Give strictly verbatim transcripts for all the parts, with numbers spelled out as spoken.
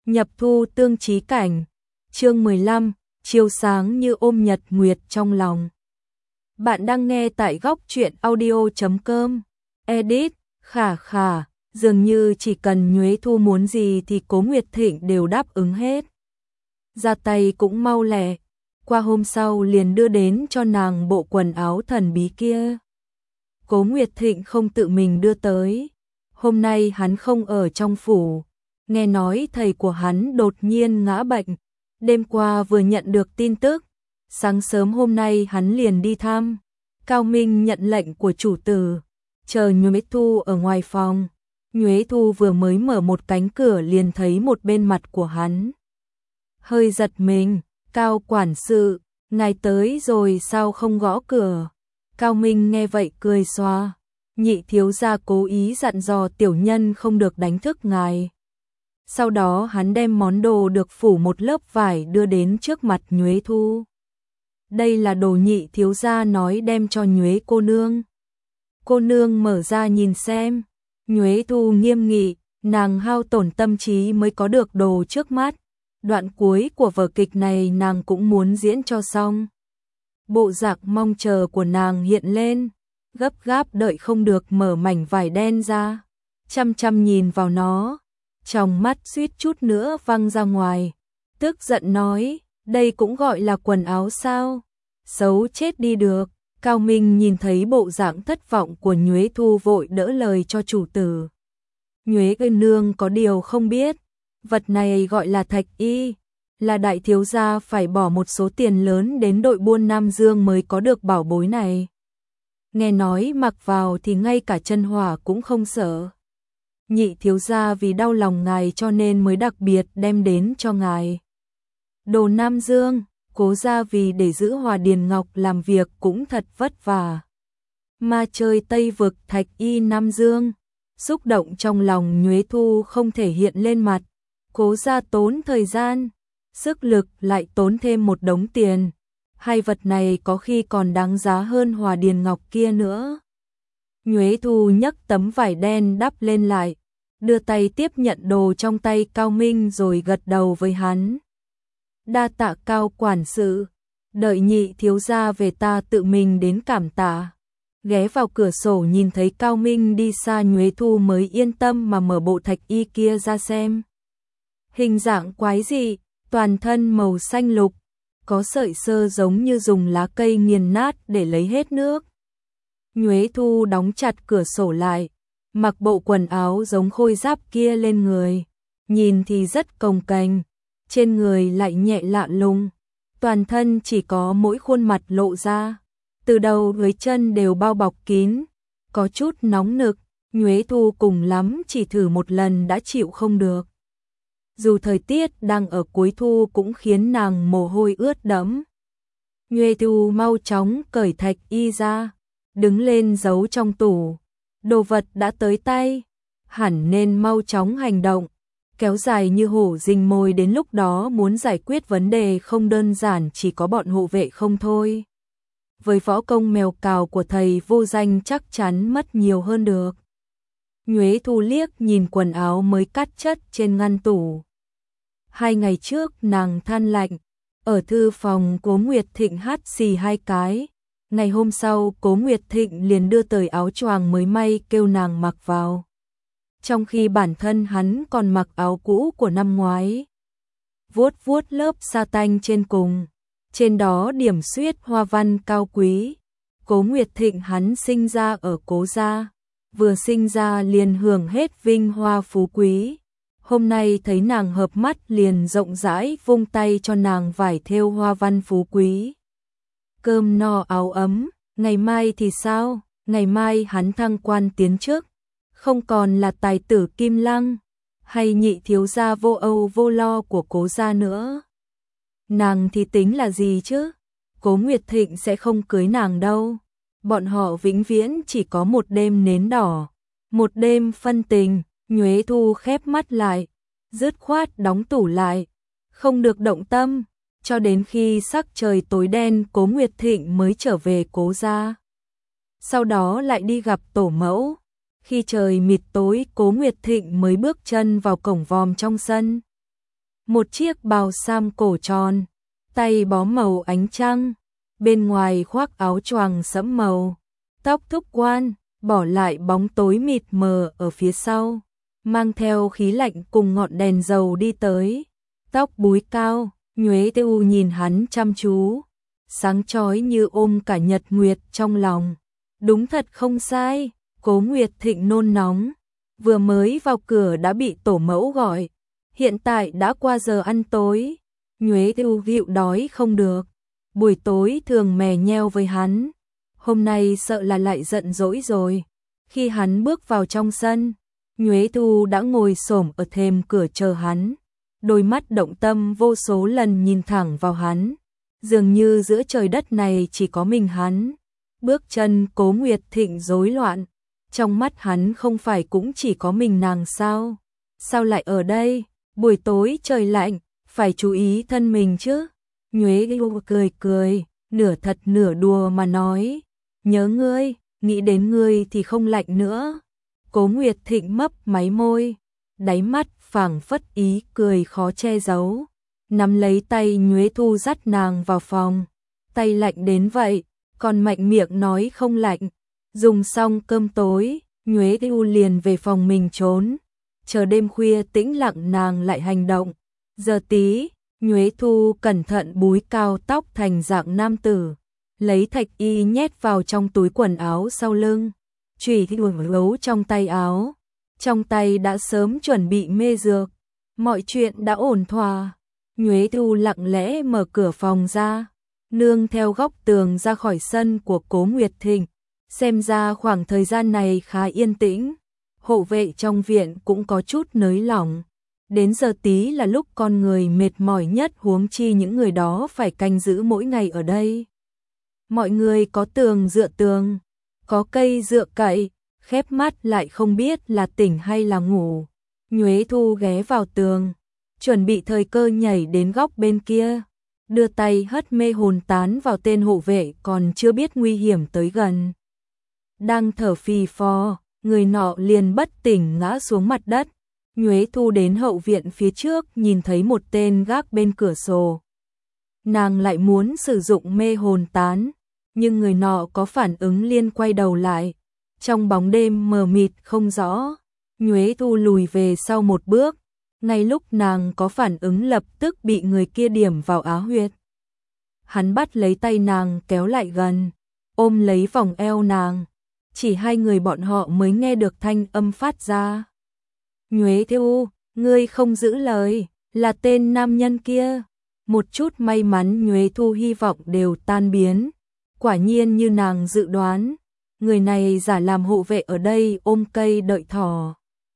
Nhập thu tương chí cảnh, chương mười lăm, chiếu sáng như ôm nhật nguyệt trong lòng. Bạn đang nghe tại góc truyện audio chấm com. Edit, khả khả, dường như chỉ cần Nhuế Thu muốn gì thì Cố Nguyệt Thịnh đều đáp ứng hết. Ra tay cũng mau lẹ, qua hôm sau liền đưa đến cho nàng bộ quần áo thần bí kia. Cố Nguyệt Thịnh không tự mình đưa tới, hôm nay hắn không ở trong phủ. Nghe nói thầy của hắn đột nhiên ngã bệnh, đêm qua vừa nhận được tin tức, sáng sớm hôm nay hắn liền đi thăm. Cao Minh nhận lệnh của chủ tử, chờ Nhuế Thu ở ngoài phòng. Nhuế Thu vừa mới mở một cánh cửa liền thấy một bên mặt của hắn. Hơi giật mình, Cao quản sự, ngài tới rồi sao không gõ cửa? Cao Minh nghe vậy cười xoa, nhị thiếu gia cố ý dặn dò tiểu nhân không được đánh thức ngài. Sau đó hắn đem món đồ được phủ một lớp vải đưa đến trước mặt Nhuế Thu. Đây là đồ nhị thiếu gia nói đem cho Nhuế cô nương. Cô nương mở ra nhìn xem. Nhuế Thu nghiêm nghị, nàng hao tổn tâm trí mới có được đồ trước mắt. Đoạn cuối của vở kịch này nàng cũng muốn diễn cho xong. Bộ dạng mong chờ của nàng hiện lên, gấp gáp đợi không được mở mảnh vải đen ra, chăm chăm nhìn vào nó. Trong mắt suýt chút nữa văng ra ngoài, tức giận nói, đây cũng gọi là quần áo sao? Xấu chết đi được. Cao Minh nhìn thấy bộ dạng thất vọng của Nhuế Thu vội đỡ lời cho chủ tử. Nhuế cây nương có điều không biết, vật này gọi là thạch y, là đại thiếu gia phải bỏ một số tiền lớn đến đội buôn Nam Dương mới có được bảo bối này. Nghe nói mặc vào thì ngay cả chân hỏa cũng không sợ. Nhị thiếu gia vì đau lòng ngài cho nên mới đặc biệt đem đến cho ngài. Đồ Nam Dương, Cố gia vì để giữ Hòa Điền Ngọc làm việc cũng thật vất vả. Ma chơi Tây vực thạch y Nam Dương, xúc động trong lòng Nhuế Thu không thể hiện lên mặt. Cố gia tốn thời gian, sức lực lại tốn thêm một đống tiền. Hai vật này có khi còn đáng giá hơn Hòa Điền Ngọc kia nữa. Nhuế Thu nhấc tấm vải đen đắp lên lại, đưa tay tiếp nhận đồ trong tay Cao Minh rồi gật đầu với hắn. Đa tạ Cao quản sự, đợi nhị thiếu gia về ta tự mình đến cảm tạ. Ghé vào cửa sổ nhìn thấy Cao Minh đi xa Nhuế Thu mới yên tâm mà mở bộ thạch y kia ra xem. Hình dạng quái dị, toàn thân màu xanh lục, có sợi sơ giống như dùng lá cây nghiền nát để lấy hết nước. Nhuế Thu đóng chặt cửa sổ lại, mặc bộ quần áo giống khôi giáp kia lên người, nhìn thì rất cồng kềnh, trên người lại nhẹ lạ lùng, toàn thân chỉ có mỗi khuôn mặt lộ ra, từ đầu tới chân đều bao bọc kín, có chút nóng nực. Nhuế Thu cùng lắm chỉ thử một lần đã chịu không được. Dù thời tiết đang ở cuối thu cũng khiến nàng mồ hôi ướt đẫm. Nhuế Thu mau chóng cởi thạch y ra, đứng lên giấu trong tủ. Đồ vật đã tới tay, hẳn nên mau chóng hành động. Kéo dài như hổ rình mồi, đến lúc đó muốn giải quyết vấn đề không đơn giản chỉ có bọn hộ vệ không thôi. Với võ công mèo cào của thầy vô danh chắc chắn mất nhiều hơn được. Nhuế Thu liếc nhìn quần áo mới cắt chất trên ngăn tủ. Hai ngày trước nàng than lạnh, ở thư phòng Cố Nguyệt Thịnh hát xì hai cái. Ngày hôm sau Cố Nguyệt Thịnh liền đưa tới áo choàng mới may kêu nàng mặc vào. Trong khi bản thân hắn còn mặc áo cũ của năm ngoái. Vuốt vuốt lớp sa tanh trên cùng, trên đó điểm xuyết hoa văn cao quý. Cố Nguyệt Thịnh hắn sinh ra ở Cố gia, vừa sinh ra liền hưởng hết vinh hoa phú quý. Hôm nay thấy nàng hợp mắt liền rộng rãi vung tay cho nàng vải thêu hoa văn phú quý. Cơm no áo ấm, ngày mai thì sao? Ngày mai hắn thăng quan tiến chức, không còn là tài tử Kim Lăng, hay nhị thiếu gia vô âu vô lo của Cố gia nữa. Nàng thì tính là gì chứ? Cố Nguyệt Thịnh sẽ không cưới nàng đâu. Bọn họ vĩnh viễn chỉ có một đêm nến đỏ, một đêm phân tình. Nhuế Thu khép mắt lại, dứt khoát đóng tủ lại, không được động tâm, cho đến khi sắc trời tối đen Cố Nguyệt Thịnh mới trở về Cố gia. Sau đó lại đi gặp tổ mẫu. Khi trời mịt tối Cố Nguyệt Thịnh mới bước chân vào cổng vòm trong sân. một chiếc bào sam cổ tròn, tay bó màu ánh trăng, bên ngoài khoác áo choàng sẫm màu, tóc thúc quan, bỏ lại bóng tối mịt mờ ở phía sau, mang theo khí lạnh cùng ngọn đèn dầu đi tới, tóc búi cao, Nhuế Tiêu nhìn hắn chăm chú, sáng chói như ôm cả nhật nguyệt trong lòng. Đúng thật không sai, Cố Nguyệt Thịnh nôn nóng, vừa mới vào cửa đã bị tổ mẫu gọi, hiện tại đã qua giờ ăn tối, Nhuế Tiêu dịu đói không được, buổi tối thường mè nheo với hắn, hôm nay sợ là lại giận dỗi rồi. Khi hắn bước vào trong sân, Nhuế Thu đã ngồi xổm ở thềm cửa chờ hắn, đôi mắt động tâm vô số lần nhìn thẳng vào hắn, dường như giữa trời đất này chỉ có mình hắn. Bước chân Cố Nguyệt Thịnh rối loạn, trong mắt hắn không phải cũng chỉ có mình nàng sao? Sao lại ở đây? Buổi tối trời lạnh, phải chú ý thân mình chứ. Nhuế Thu cười cười, nửa thật nửa đùa mà nói, nhớ ngươi, nghĩ đến ngươi thì không lạnh nữa. Cố Nguyệt Thịnh mấp máy môi, đáy mắt phảng phất ý cười khó che giấu, nắm lấy tay Nhuế Thu dắt nàng vào phòng. Tay lạnh đến vậy, còn mạnh miệng nói không lạnh. Dùng xong cơm tối, Nhuế Thu liền về phòng mình trốn, chờ đêm khuya tĩnh lặng nàng lại hành động. Giờ tí, Nhuế Thu cẩn thận búi cao tóc thành dạng nam tử, lấy thạch y nhét vào trong túi quần áo sau lưng, chùy luồn gấu trong tay áo, trong tay đã sớm chuẩn bị mê dược, mọi chuyện đã ổn thỏa. Nhuế Thu lặng lẽ mở cửa phòng ra, nương theo góc tường ra khỏi sân của Cố Nguyệt Thịnh, xem ra khoảng thời gian này khá yên tĩnh, hộ vệ trong viện cũng có chút nới lỏng. Đến giờ tí là lúc con người mệt mỏi nhất, huống chi những người đó phải canh giữ mỗi ngày ở đây. Mọi người có tường dựa tường, có cây dựa cậy, khép mắt lại không biết là tỉnh hay là ngủ. Nhuế Thu ghé vào tường, chuẩn bị thời cơ nhảy đến góc bên kia, đưa tay hất mê hồn tán vào tên hộ vệ còn chưa biết nguy hiểm tới gần. Đang thở phì phò, người nọ liền bất tỉnh ngã xuống mặt đất. Nhuế Thu đến hậu viện phía trước nhìn thấy một tên gác bên cửa sổ. Nàng lại muốn sử dụng mê hồn tán, nhưng người nọ có phản ứng liền quay đầu lại. Trong bóng đêm mờ mịt không rõ, Nhuế Thu lùi về sau một bước. Ngay lúc nàng có phản ứng lập tức bị người kia điểm vào á huyệt. Hắn bắt lấy tay nàng kéo lại gần, ôm lấy vòng eo nàng. Chỉ hai người bọn họ mới nghe được thanh âm phát ra. Nhuế Thu, ngươi không giữ lời, là tên nam nhân kia. Một chút may mắn Nhuế Thu hy vọng đều tan biến. Quả nhiên như nàng dự đoán, người này giả làm hộ vệ ở đây ôm cây đợi thỏ.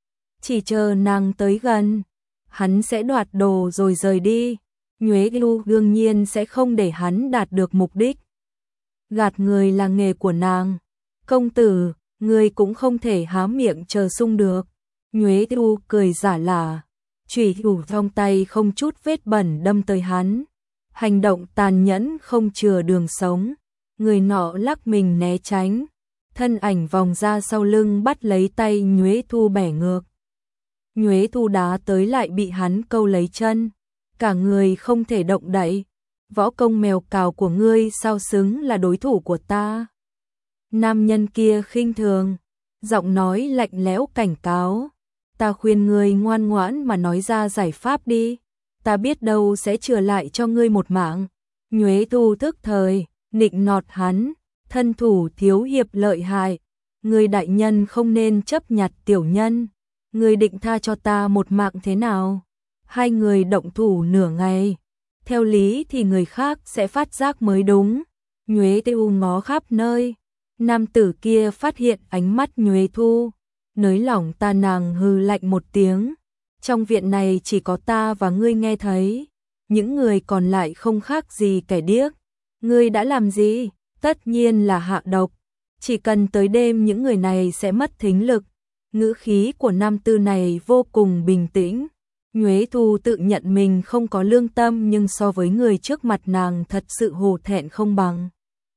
Chỉ chờ nàng tới gần, hắn sẽ đoạt đồ rồi rời đi. Nhuế Thu đương nhiên sẽ không để hắn đạt được mục đích. Gạt người là nghề của nàng. Công tử, người cũng không thể há miệng chờ sung được. Nhuế Thu cười giả lả, chùy thủ trong tay không chút vết bẩn đâm tới hắn. Hành động tàn nhẫn không chừa đường sống. Người nọ lắc mình né tránh, thân ảnh vòng ra sau lưng bắt lấy tay Nhuế Thu bẻ ngược. Nhuế Thu đá tới lại bị hắn câu lấy chân, cả người không thể động đậy. Võ công mèo cào của ngươi sao xứng là đối thủ của ta? Nam nhân kia khinh thường, giọng nói lạnh lẽo cảnh cáo. Ta khuyên ngươi ngoan ngoãn mà nói ra giải pháp đi, ta biết đâu sẽ chừa lại cho ngươi một mạng. Nhuế Thu tức thời, nịnh nọt hắn, thân thủ thiếu hiệp lợi hại, ngươi đại nhân không nên chấp nhặt tiểu nhân, ngươi định tha cho ta một mạng thế nào? Hai người động thủ nửa ngày, theo lý thì người khác sẽ phát giác mới đúng. Nhuế Thu ngó khắp nơi, nam tử kia phát hiện ánh mắt Nhuế Thu, nới lỏng ta nàng hừ lạnh một tiếng. Trong viện này chỉ có ta và ngươi nghe thấy, những người còn lại không khác gì kẻ điếc. Ngươi đã làm gì? Tất nhiên là hạ độc. Chỉ cần tới đêm những người này sẽ mất thính lực. Ngữ khí của nam tử này vô cùng bình tĩnh. Nhuế Thu tự nhận mình không có lương tâm nhưng so với người trước mặt nàng thật sự hổ thẹn không bằng.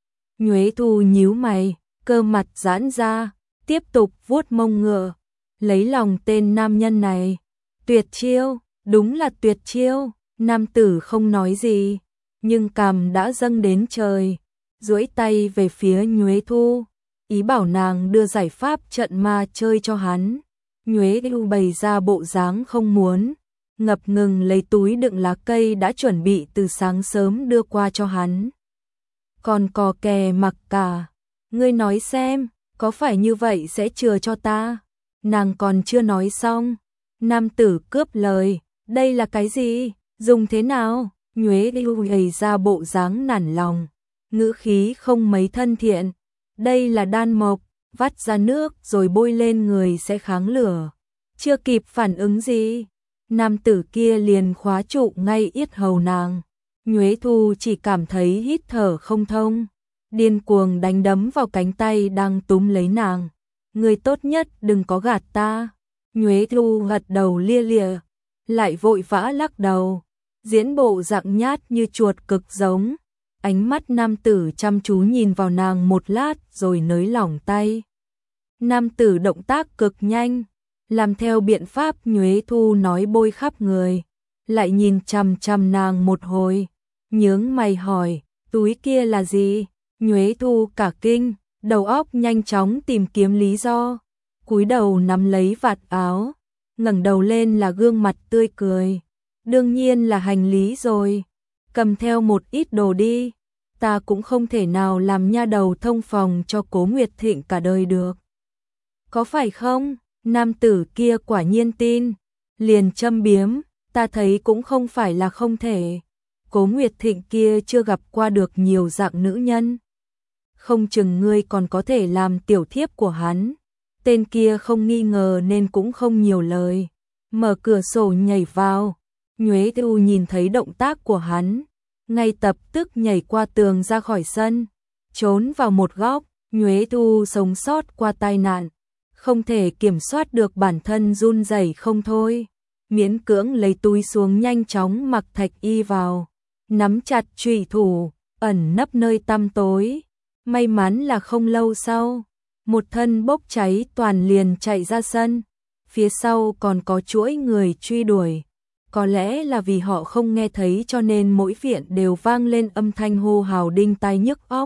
Nhuế Thu nhíu mày, cơ mặt giãn ra, tiếp tục vuốt mông ngựa, lấy lòng tên nam nhân này. Tuyệt chiêu, Đúng là tuyệt chiêu. Nam tử không nói gì, nhưng cằm đã dâng đến trời, duỗi tay về phía Nhuế Thu, ý bảo nàng đưa giải pháp trận ma chơi cho hắn. Nhuế Thu bày ra bộ dáng không muốn, ngập ngừng lấy túi đựng lá cây đã chuẩn bị từ sáng sớm đưa qua cho hắn. Còn cò kè mặc cả, ngươi nói xem, có phải như vậy sẽ chừa cho ta? Nàng còn chưa nói xong, nam tử cướp lời, đây là cái gì? Dùng thế nào? Nhuế Thu gầy ra bộ dáng nản lòng, ngữ khí không mấy thân thiện. Đây là đan mộc, vắt ra nước rồi bôi lên người sẽ kháng lửa. Chưa kịp phản ứng gì, nam tử kia liền khóa trụ ngay yết hầu nàng. Nhuế Thu chỉ cảm thấy hít thở không thông, điên cuồng đánh đấm vào cánh tay đang túm lấy nàng. Người tốt nhất đừng có gạt ta. Nhuế Thu gật đầu lia lịa, lại vội vã lắc đầu, diễn bộ dạng nhát như chuột cực giống. Ánh mắt nam tử chăm chú nhìn vào nàng một lát rồi nới lỏng tay. Nam tử động tác cực nhanh, làm theo biện pháp Nhuế Thu nói bôi khắp người, lại nhìn chằm chằm nàng một hồi, nhướng mày hỏi, túi kia là gì? Nhuế Thu cả kinh, đầu óc nhanh chóng tìm kiếm lý do, cúi đầu nắm lấy vạt áo, ngẩng đầu lên là gương mặt tươi cười. Đương nhiên là hành lý rồi, cầm theo một ít đồ đi, ta cũng không thể nào làm nha đầu thông phòng cho Cố Nguyệt Thịnh cả đời được. Có phải không? Nam tử kia quả nhiên tin, liền châm biếm, ta thấy cũng không phải là không thể. Cố Nguyệt Thịnh kia chưa gặp qua được nhiều dạng nữ nhân, không chừng ngươi còn có thể làm tiểu thiếp của hắn. Tên kia không nghi ngờ nên cũng không nhiều lời, mở cửa sổ nhảy vào. Nhuế Thu nhìn thấy động tác của hắn, ngay lập tức nhảy qua tường ra khỏi sân, trốn vào một góc. Nhuế Thu sống sót qua tai nạn, không thể kiểm soát được bản thân run rẩy không thôi, miễn cưỡng lấy túi xuống nhanh chóng mặc thạch y vào, nắm chặt trùy thủ, ẩn nấp nơi tăm tối. May mắn là không lâu sau, một thân bốc cháy toàn liền chạy ra sân, phía sau còn có chuỗi người truy đuổi. Có lẽ là vì họ không nghe thấy cho nên mỗi viện đều vang lên âm thanh hô hào đinh tai nhức óc.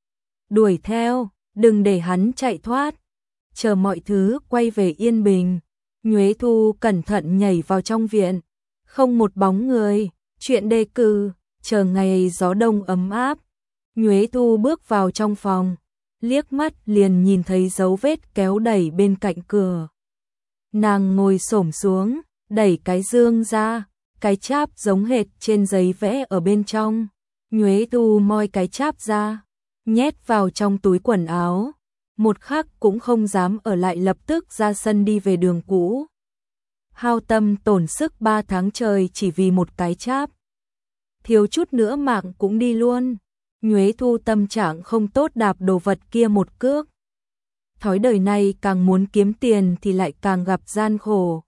Đuổi theo, đừng để hắn chạy thoát. Chờ mọi thứ quay về yên bình, Nhuế Thu cẩn thận nhảy vào trong viện, không một bóng người, chuyện đề cử, chờ ngày gió đông ấm áp. Nhuế Thu bước vào trong phòng, liếc mắt liền nhìn thấy dấu vết kéo đẩy bên cạnh cửa. Nàng ngồi xổm xuống, đẩy cái dương ra, cái cháp giống hệt trên giấy vẽ ở bên trong. Nhuế Thu moi cái cháp ra, nhét vào trong túi quần áo, một khắc cũng không dám ở lại, lập tức ra sân đi về đường cũ. Hao tâm tổn sức ba tháng trời chỉ vì một cái cháp, thiếu chút nữa mạng cũng đi luôn. Nhuế Thu tâm trạng không tốt, đạp đồ vật kia một cước. Thói đời này càng muốn kiếm tiền thì lại càng gặp gian khổ.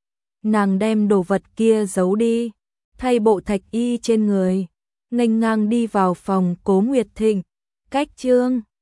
Nàng đem đồ vật kia giấu đi, thay bộ thạch y trên người, nghênh ngang đi vào phòng Cố Nguyệt Thịnh. Cách chương